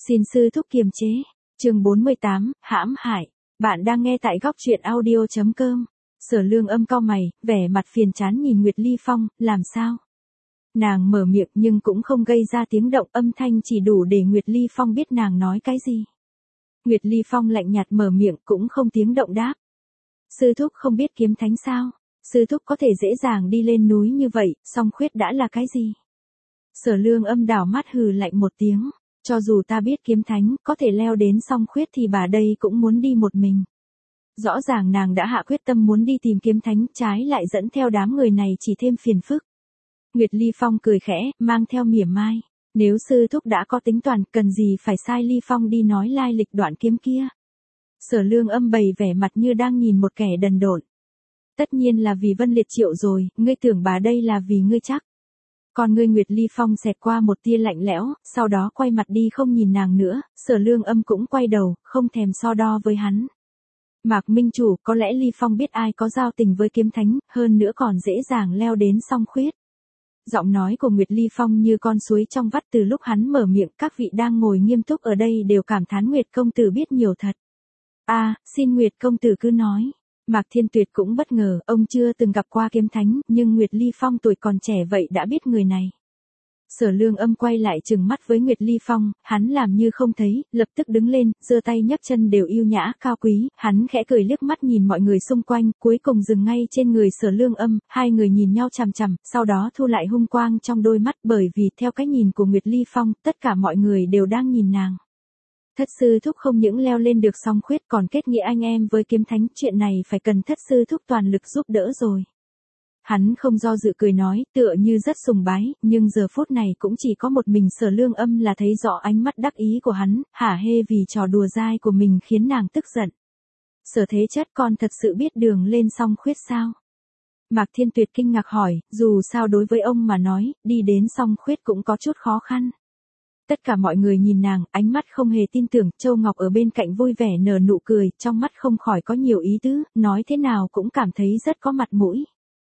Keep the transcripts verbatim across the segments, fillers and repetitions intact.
Xin sư thúc kiềm chế. Chương bốn mươi tám, hãm hại. Bạn đang nghe tại góc truyện audio chấm com. Sở Lương Âm cau mày, vẻ mặt phiền chán nhìn Nguyệt Ly Phong, làm sao? Nàng mở miệng nhưng cũng không gây ra tiếng động, âm thanh chỉ đủ để Nguyệt Ly Phong biết nàng nói cái gì. Nguyệt Ly Phong lạnh nhạt mở miệng cũng không tiếng động đáp. Sư thúc không biết kiếm thánh sao? Sư thúc có thể dễ dàng đi lên núi như vậy, song khuyết đã là cái gì? Sở Lương Âm đảo mắt hừ lạnh một tiếng. Cho dù ta biết kiếm thánh có thể leo đến song khuyết thì bà đây cũng muốn đi một mình. Rõ ràng nàng đã hạ quyết tâm muốn đi tìm kiếm thánh, trái lại dẫn theo đám người này chỉ thêm phiền phức. Nguyệt Ly Phong cười khẽ, mang theo mỉa mai. Nếu sư thúc đã có tính toán, cần gì phải sai Ly Phong đi nói lai lịch đoạn kiếm kia. Sở Lương Âm bày vẻ mặt như đang nhìn một kẻ đần độn. Tất nhiên là vì Vân Liệt Triệu rồi, ngươi tưởng bà đây là vì ngươi chắc. Còn ngươi Nguyệt Ly Phong xẹt qua một tia lạnh lẽo, sau đó quay mặt đi không nhìn nàng nữa, Sở Lương Âm cũng quay đầu, không thèm so đo với hắn. Mạc Minh Chủ, có lẽ Ly Phong biết ai có giao tình với kiếm thánh, hơn nữa còn dễ dàng leo đến song khuyết. Giọng nói của Nguyệt Ly Phong như con suối trong vắt, từ lúc hắn mở miệng các vị đang ngồi nghiêm túc ở đây đều cảm thán Nguyệt công tử biết nhiều thật. A, à, xin Nguyệt công tử cứ nói. Mạc Thiên Tuyệt cũng bất ngờ, ông chưa từng gặp qua kiếm thánh, nhưng Nguyệt Ly Phong tuổi còn trẻ vậy đã biết người này. Sở Lương Âm quay lại trừng mắt với Nguyệt Ly Phong, hắn làm như không thấy, lập tức đứng lên, giơ tay nhấc chân đều yêu nhã, cao quý, hắn khẽ cười liếc mắt nhìn mọi người xung quanh, cuối cùng dừng ngay trên người Sở Lương Âm, hai người nhìn nhau chằm chằm, sau đó thu lại hung quang trong đôi mắt, bởi vì theo cái nhìn của Nguyệt Ly Phong, tất cả mọi người đều đang nhìn nàng. Thất sư thúc không những leo lên được song khuyết còn kết nghĩa anh em với kiếm thánh, chuyện này phải cần thất sư thúc toàn lực giúp đỡ rồi. Hắn không do dự cười nói, tựa như rất sùng bái, nhưng giờ phút này cũng chỉ có một mình Sở Lương Âm là thấy rõ ánh mắt đắc ý của hắn, hả hê vì trò đùa dai của mình khiến nàng tức giận. Sở Thế Chất, con thật sự biết đường lên song khuyết sao? Mạc Thiên Tuyệt kinh ngạc hỏi, dù sao đối với ông mà nói, đi đến song khuyết cũng có chút khó khăn. Tất cả mọi người nhìn nàng, ánh mắt không hề tin tưởng, Châu Ngọc ở bên cạnh vui vẻ nở nụ cười, trong mắt không khỏi có nhiều ý tứ, nói thế nào cũng cảm thấy rất có mặt mũi.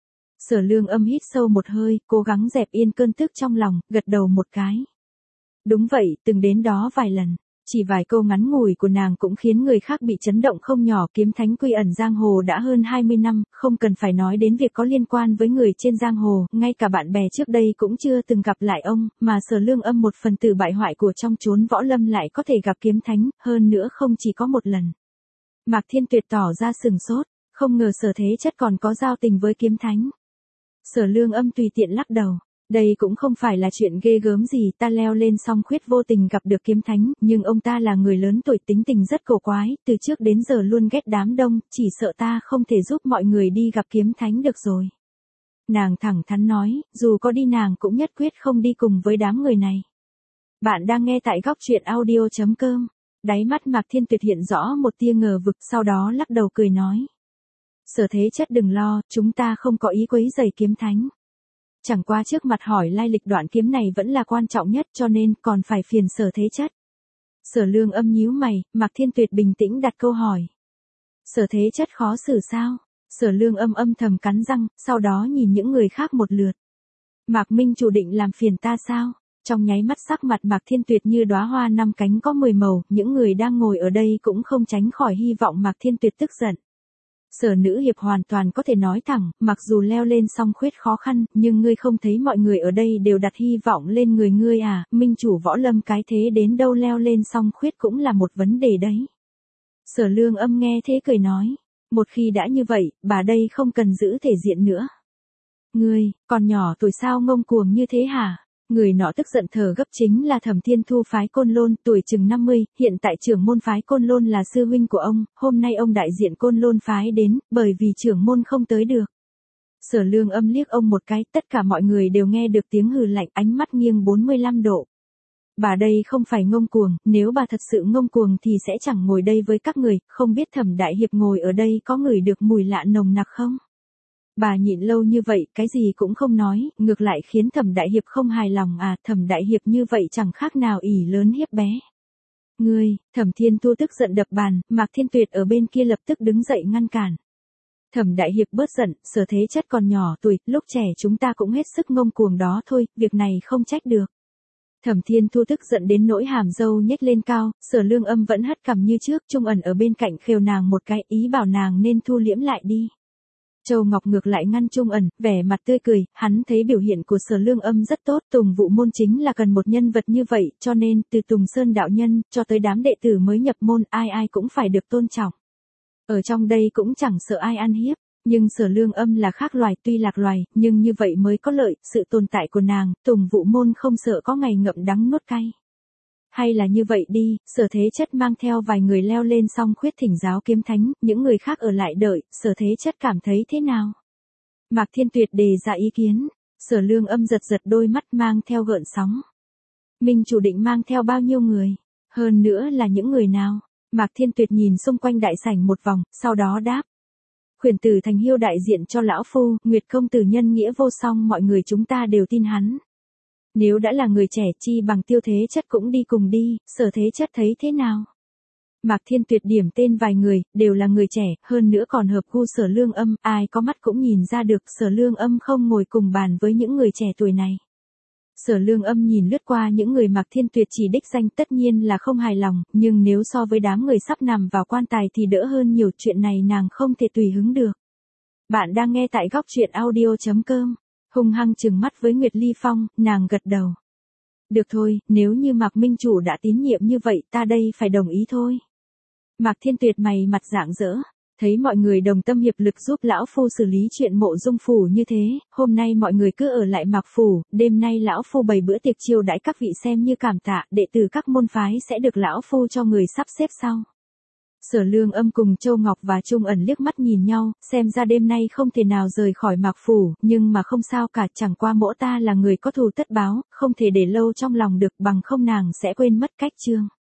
Sở Lương Âm hít sâu một hơi, cố gắng dẹp yên cơn tức trong lòng, gật đầu một cái. Đúng vậy, từng đến đó vài lần. Chỉ vài câu ngắn ngủi của nàng cũng khiến người khác bị chấn động không nhỏ, kiếm thánh quy ẩn giang hồ đã hơn hai mươi năm, không cần phải nói đến việc có liên quan với người trên giang hồ, ngay cả bạn bè trước đây cũng chưa từng gặp lại ông, mà Sở Lương Âm một phần tử bại hoại của trong chốn võ lâm lại có thể gặp kiếm thánh, hơn nữa không chỉ có một lần. Mạc Thiên Tuyệt tỏ ra sừng sốt, không ngờ Sở Thế Chất còn có giao tình với kiếm thánh. Sở Lương Âm tùy tiện lắc đầu. Đây cũng không phải là chuyện ghê gớm gì, ta leo lên song khuyết vô tình gặp được kiếm thánh, nhưng ông ta là người lớn tuổi, tính tình rất cổ quái, từ trước đến giờ luôn ghét đám đông, chỉ sợ ta không thể giúp mọi người đi gặp kiếm thánh được rồi. Nàng thẳng thắn nói, dù có đi nàng cũng nhất quyết không đi cùng với đám người này. Bạn đang nghe tại góc truyện audio chấm com. Đáy mắt Mạc Thiên Tuyệt hiện rõ một tia ngờ vực, sau đó lắc đầu cười nói. Sở Thế Chất đừng lo, chúng ta không có ý quấy rầy kiếm thánh. Chẳng qua trước mặt hỏi lai lịch đoạn kiếm này vẫn là quan trọng nhất, cho nên còn phải phiền Sở Thế Chất. Sở Lương Âm nhíu mày, Mạc Thiên Tuyệt bình tĩnh đặt câu hỏi. Sở Thế Chất khó xử sao? Sở Lương Âm âm thầm cắn răng, sau đó nhìn những người khác một lượt. Mạc Minh Chủ định làm phiền ta sao? Trong nháy mắt sắc mặt Mạc Thiên Tuyệt như đóa hoa năm cánh có mười màu, những người đang ngồi ở đây cũng không tránh khỏi hy vọng Mạc Thiên Tuyệt tức giận. Sở nữ hiệp hoàn toàn có thể nói thẳng, mặc dù leo lên song khuyết khó khăn, nhưng ngươi không thấy mọi người ở đây đều đặt hy vọng lên người ngươi à, Minh Chủ võ lâm cái thế đến đâu leo lên song khuyết cũng là một vấn đề đấy. Sở Lương Âm nghe thế cười nói, một khi đã như vậy, bà đây không cần giữ thể diện nữa. Ngươi, còn nhỏ tuổi sao ngông cuồng như thế hả? Người nọ tức giận thở gấp chính là Thẩm Thiên Thu phái Côn Lôn, tuổi chừng năm mươi, hiện tại trưởng môn phái Côn Lôn là sư huynh của ông, hôm nay ông đại diện Côn Lôn phái đến, bởi vì trưởng môn không tới được. Sở Lương Âm liếc ông một cái, tất cả mọi người đều nghe được tiếng hừ lạnh, ánh mắt nghiêng bốn mươi lăm độ. Bà đây không phải ngông cuồng, nếu bà thật sự ngông cuồng thì sẽ chẳng ngồi đây với các người, không biết Thẩm đại hiệp ngồi ở đây có ngửi được mùi lạ nồng nặc không? Bà nhịn lâu như vậy, cái gì cũng không nói, ngược lại khiến Thẩm đại hiệp không hài lòng à, Thẩm đại hiệp như vậy chẳng khác nào ỷ lớn hiếp bé. Ngươi, Thẩm Thiên Thu tức giận đập bàn, Mạc Thiên Tuyệt ở bên kia lập tức đứng dậy ngăn cản. Thẩm đại hiệp bớt giận, Sở Thế Chất còn nhỏ tuổi, lúc trẻ chúng ta cũng hết sức ngông cuồng đó thôi, việc này không trách được. Thẩm Thiên Thu tức giận đến nỗi hàm râu nhếch lên cao, Sở Lương Âm vẫn hất cằm như trước, Trung Ẩn ở bên cạnh khều nàng một cái, ý bảo nàng nên thu liễm lại đi. Châu Ngọc ngược lại ngăn Trung Ẩn, vẻ mặt tươi cười, hắn thấy biểu hiện của Sở Lương Âm rất tốt, Tùng Vũ môn chính là cần một nhân vật như vậy, cho nên, từ Tùng Sơn đạo nhân, cho tới đám đệ tử mới nhập môn, ai ai cũng phải được tôn trọng. Ở trong đây cũng chẳng sợ ai ăn hiếp, nhưng Sở Lương Âm là khác loài, tuy lạc loài, nhưng như vậy mới có lợi, sự tồn tại của nàng, Tùng Vũ môn không sợ có ngày ngậm đắng nuốt cay. Hay là như vậy đi, Sở Thế Chất mang theo vài người leo lên song khuyết thỉnh giáo kiếm thánh, những người khác ở lại đợi, Sở Thế Chất cảm thấy thế nào? Mạc Thiên Tuyệt đề ra ý kiến, Sở Lương Âm giật giật đôi mắt mang theo gợn sóng. Minh chủ định mang theo bao nhiêu người? Hơn nữa là những người nào? Mạc Thiên Tuyệt nhìn xung quanh đại sảnh một vòng, sau đó đáp. Khuyển tử Thành Hiêu đại diện cho lão phu, Nguyệt công tử nhân nghĩa vô song, mọi người chúng ta đều tin hắn. Nếu đã là người trẻ chi bằng Tiêu Thế Chất cũng đi cùng đi, Sở Thế Chất thấy thế nào? Mạc Thiên Tuyệt điểm tên vài người, đều là người trẻ, hơn nữa còn hợp gu Sở Lương Âm, ai có mắt cũng nhìn ra được Sở Lương Âm không ngồi cùng bàn với những người trẻ tuổi này. Sở Lương Âm nhìn lướt qua những người Mạc Thiên Tuyệt chỉ đích danh tất nhiên là không hài lòng, nhưng nếu so với đám người sắp nằm vào quan tài thì đỡ hơn nhiều, chuyện này nàng không thể tùy hứng được. Bạn đang nghe tại góc truyện audio chấm com. Hung hăng trừng mắt với Nguyệt Ly Phong, nàng gật đầu. Được thôi, nếu như Mạc Minh chủ đã tín nhiệm như vậy, ta đây phải đồng ý thôi. Mạc Thiên Tuyệt mày mặt rạng rỡ, thấy mọi người đồng tâm hiệp lực giúp lão phu xử lý chuyện Mộ Dung phủ như thế, hôm nay mọi người cứ ở lại Mạc phủ, đêm nay lão phu bày bữa tiệc chiêu đãi các vị xem như cảm tạ, đệ tử các môn phái sẽ được lão phu cho người sắp xếp sau. Sở Lương Âm cùng Châu Ngọc và Trung Ẩn liếc mắt nhìn nhau, xem ra đêm nay không thể nào rời khỏi Mạc phủ, nhưng mà không sao cả, chẳng qua mỗ ta là người có thù tất báo, không thể để lâu trong lòng được, bằng không nàng sẽ quên mất cách chương.